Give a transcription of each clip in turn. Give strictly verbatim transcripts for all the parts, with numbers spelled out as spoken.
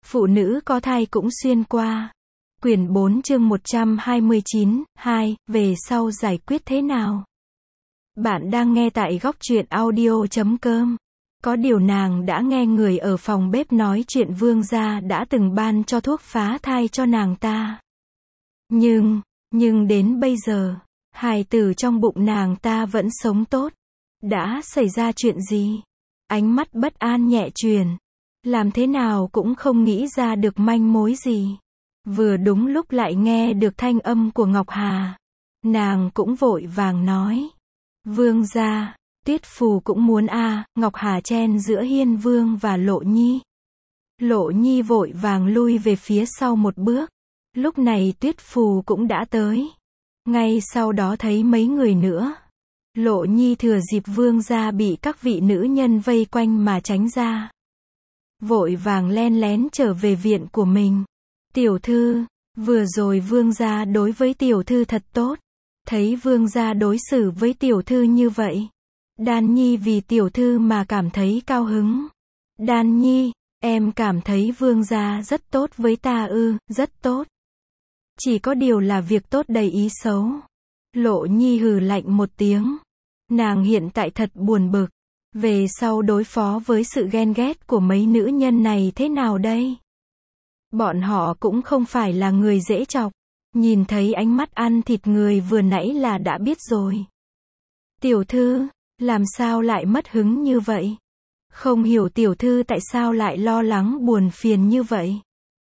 Phụ nữ có thai cũng xuyên qua. Quyển bốn chương một trăm hai mươi chín, hai, về sau giải quyết thế nào? Bạn đang nghe tại góc truyện audio chấm com. Có điều nàng đã nghe người ở phòng bếp nói chuyện vương gia đã từng ban cho thuốc phá thai cho nàng ta. Nhưng, nhưng đến bây giờ, hài tử trong bụng nàng ta vẫn sống tốt. Đã xảy ra chuyện gì? Ánh mắt bất an nhẹ truyền. Làm thế nào cũng không nghĩ ra được manh mối gì. Vừa đúng lúc lại nghe được thanh âm của Ngọc Hà. Nàng cũng vội vàng nói. Vương gia, Tuyết Phù cũng muốn a à, Ngọc Hà chen giữa Hiên Vương và Lộ Nhi. Lộ Nhi vội vàng lui về phía sau một bước. Lúc này Tuyết Phù cũng đã tới. Ngay sau đó thấy mấy người nữa. Lộ Nhi thừa dịp vương gia bị các vị nữ nhân vây quanh mà tránh ra. Vội vàng len lén trở về viện của mình. Tiểu thư, vừa rồi vương gia đối với tiểu thư thật tốt. Thấy vương gia đối xử với tiểu thư như vậy. Đan Nhi vì tiểu thư mà cảm thấy cao hứng. Đan Nhi, em cảm thấy vương gia rất tốt với ta ư, rất tốt. Chỉ có điều là việc tốt đầy ý xấu. Lộ Nhi hừ lạnh một tiếng. Nàng hiện tại thật buồn bực. Về sau đối phó với sự ghen ghét của mấy nữ nhân này thế nào đây? Bọn họ cũng không phải là người dễ chọc. Nhìn thấy ánh mắt ăn thịt người vừa nãy là đã biết rồi. Tiểu thư, làm sao lại mất hứng như vậy? Không hiểu tiểu thư tại sao lại lo lắng buồn phiền như vậy?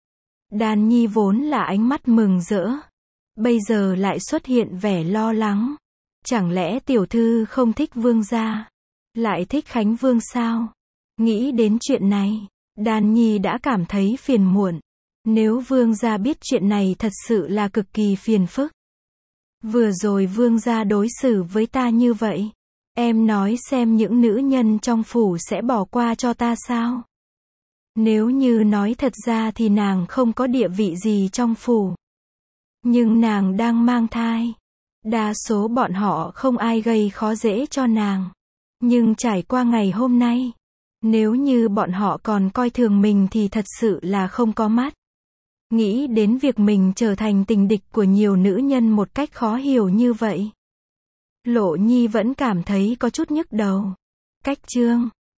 Đan Nhi vốn là ánh mắt mừng rỡ. Bây giờ lại xuất hiện vẻ lo lắng. Chẳng lẽ tiểu thư không thích vương gia? Lại thích Khánh Vương sao? Nghĩ đến chuyện này, Đan Nhi đã cảm thấy phiền muộn. Nếu vương gia biết chuyện này thật sự là cực kỳ phiền phức. Vừa rồi vương gia đối xử với ta như vậy. Em nói xem những nữ nhân trong phủ sẽ bỏ qua cho ta sao? Nếu như nói thật ra thì nàng không có địa vị gì trong phủ. Nhưng nàng đang mang thai. Đa số bọn họ không ai gây khó dễ cho nàng. Nhưng trải qua ngày hôm nay, nếu như bọn họ còn coi thường mình thì thật sự là không có mắt. Nghĩ đến việc mình trở thành tình địch của nhiều nữ nhân một cách khó hiểu như vậy. Lộ Nhi vẫn cảm thấy có chút nhức đầu. Cách chương